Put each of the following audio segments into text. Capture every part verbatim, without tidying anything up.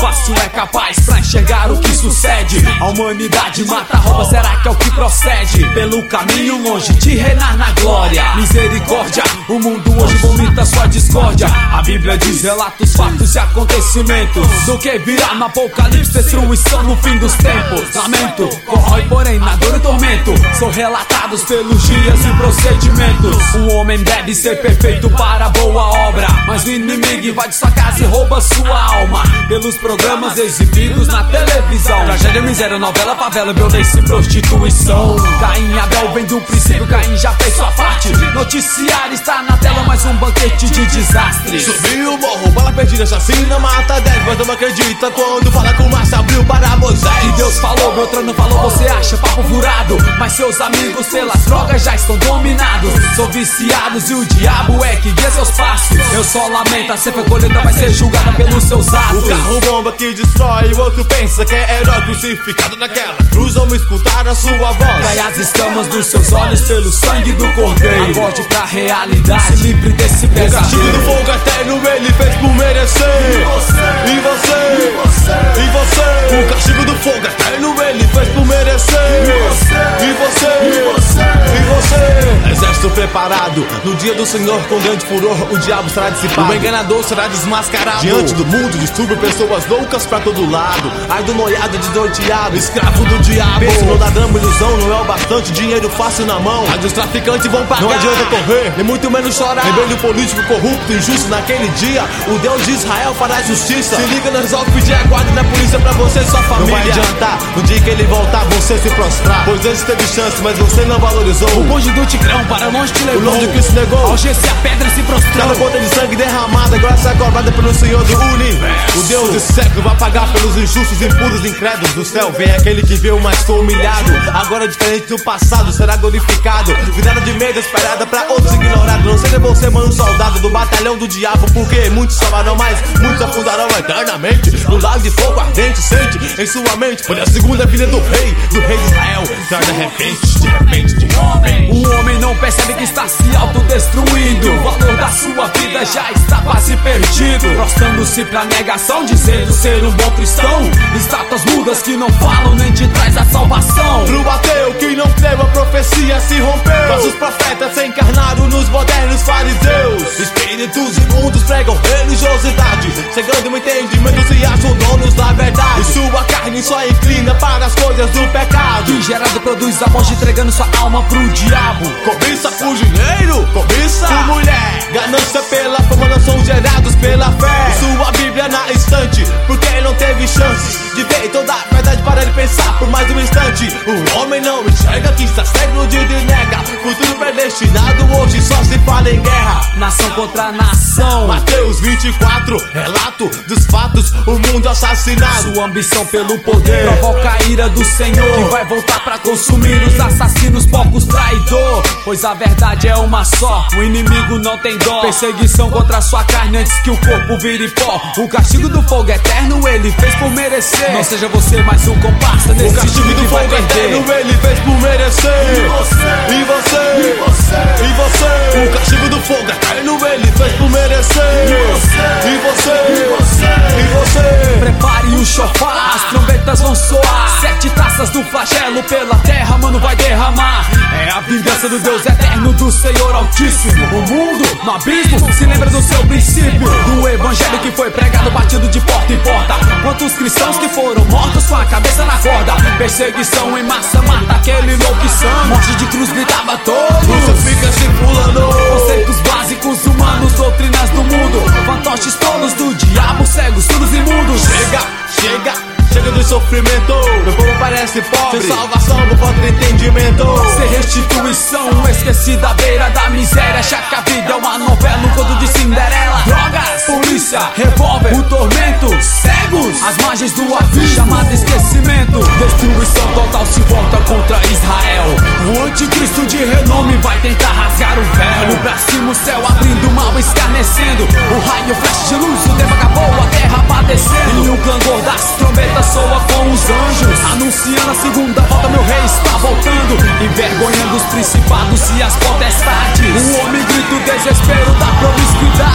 fácil é capaz pra enxergar o que sucede. A humanidade mata, rouba, será que é o que procede? Pelo caminho longe de reinar na glória. Misericórdia, o mundo hoje vomita sua discórdia. A Bíblia diz, relata os fatos e acontecimentos do que virá no apocalipse, destruição no fim dos tempos. Lamento, corrói porém na dor e tormento, são relatados pelos dias e procedimentos. O homem deve ser perfeito para a boa obra, mas o inimigo invade sua casa e rouba sua alma pelos programas exibidos na televisão. Tragédia, miséria, novela, favela, violência e prostituição. Caim e Abel vem do princípio, Caim já fez sua parte. Noticiário está na tela, mais um banquete de desastres. Subiu o morro, bala perdida, assassina, mata dez, mas não acredita quando fala com Márcio abriu para Moisés. Que Deus falou, Beltrano falou, você acha papo furado, mas seus amigos pelas drogas já estão dominados. São viciados e o diabo é que guia seus passos. Eu só lamento, a sempre colheita vai ser julgada pelos seus atos. O carro bomba que destrói, o outro pensa que é herói crucificado naquela cruz. Vamos escutar a sua voz. Cai as escamas dos seus olhos pelo sangue do cordeiro. Acorde pra realidade, se livre desse pesadelo. O castigo do fogo eterno ele fez por merecer. E você, e você, e você, e você. O castigo do fogo eterno ele fez por merecer. E você, e você, e você, e você. Exército preparado, no dia do Senhor com grande furor o diabo será dissipado. O enganador será desmascarado. Diante do mundo distúrbio pessoas loucas pra todo lado. Ai do noiado desnorteado, escravo do diabo. Pensa não dá drama, ilusão, não é o bastante, dinheiro fácil na mão. Ai dos traficantes vão pagar. Não adianta correr, nem muito menos chorar. Rebelde político, corrupto, injusto naquele dia. O Deus de Israel fará justiça. Se liga, não resolve pedir a guarda da polícia pra você e sua família. Não vai adiantar, no dia que ele voltar você se prostrar. Pois antes teve chance, mas você não valorizou. O bonde do Tigrão para longe te levou. O longe que se negou, algece a pedra se prostrou. Cada gota de sangue derramada, agora será cobrada pelo Senhor do Universo. O Deus desse século vai pagar pelos injustos, impuros, incrédulos. Do céu vem aquele que viu, mas foi humilhado. Agora diferente do passado, será glorificado. Virada de medo, esperada pra outros ignorados. Não seja você, mano, soldado do batalhão do diabo. Porque muitos salvarão, mas muitos afundarão eternamente no lago de fogo ardente. Sente em sua mente, foi a segunda filha do rei, do rei de Israel. De repente, de repente, de repente. O homem não percebe que está se autodestruindo. O valor da sua vida já está quase perdido. Prostrando-se pra negação, dizendo ser um bom cristão. Estátuas mudas que não falam nem te traz a salvação. Pro ateu que não creu, a profecia se rompeu. Falsos profetas se encarnaram nos modernos fariseus. Espíritos imundos pregam religiosidade, chegando no entendimento se acham donos da verdade. E sua carne só inclina para as coisas do pecado. Que gerado produz a morte, entregando sua alma pro diabo. Cobiça por dinheiro, cobiça por mulher. Ganância pela fama não são gerados pela fé. E sua Bíblia na estante, porque ele não teve chance de ver toda a verdade para ele pensar por mais um instante. O homem não enxerga que está cego no dia de nega. Futuro predestinado, hoje só se fala em guerra. Nação contra nação. Mateus vinte e quatro, relato dos fatos, o mundo assassinado. Sua ambição pelo poder provoca a ira do Senhor, que vai voltar pra consumir os assassinos, poucos traidor. Pois a verdade é uma só, o inimigo não tem dó. Perseguição contra sua carne antes que o corpo vire pó. O castigo do fogo eterno ele fez por merecer. Não seja você mais um comparsa nesse o castigo time do que vai fogo perder. Eterno ele fez por merecer. E você, e você, e você, e você. O castigo do fogo eterno ele fez por merecer. E você, e você, e você, e você. Prepare o chofar, as trombetas vão soar. Sete taças do flagelo pela terra, mano, vai derramar. É a vingança do Deus eterno, do Senhor Altíssimo. O mundo, no abismo, se lembra do seu princípio. Do evangelho que foi pregado, batido de porta em porta. Quantos cristãos que foram mortos com a cabeça na corda. Perseguição em massa, mata aquele louco sã. Morte de cruz gritava todos. Você fica circulando conceitos básicos humanos, doutrinas do mundo. Fantoches tolos do diabo, cegos, surdos e imundos. Chega, chega. Chega do sofrimento, meu povo parece pobre. Sem salvação, por falta de entendimento. Sem restituição, esquecida à beira da miséria. Achar que a vida é uma novela, um conto de Cinderela. Drogas, polícia, revólver, o tormento. Cegos, as margens do abismo, chamado esquecimento. Destruição total se volta contra Israel. O anticristo de renome vai tentar rasgar o véu. Pra cima o céu abrindo, o mal escarnecendo. O raio flash de luz, o tempo acabou, a terra padecendo. E o clangor das trombetas soa com os anjos, anunciando a segunda volta, meu rei está voltando, envergonhando os principados e as potestades. O homem grita o desespero da promiscuidade. O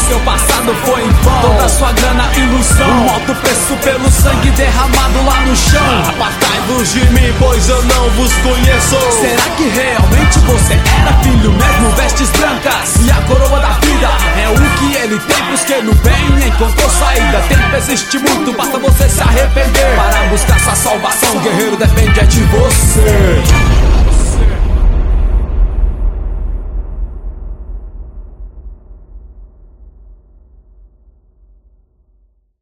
seu passado foi em vão, toda sua grana ilusão, um alto preço pelo sangue derramado lá no chão. Apartai-vos de mim, pois eu não vos conheço. Será que realmente você era filho mesmo? Vestes brancas e a coroa da vida é o que ele tem pros que não vem. Encontrou saída, tempo existe muito, basta você se arrepender para buscar sua salvação. Guerreiro, depende é de você.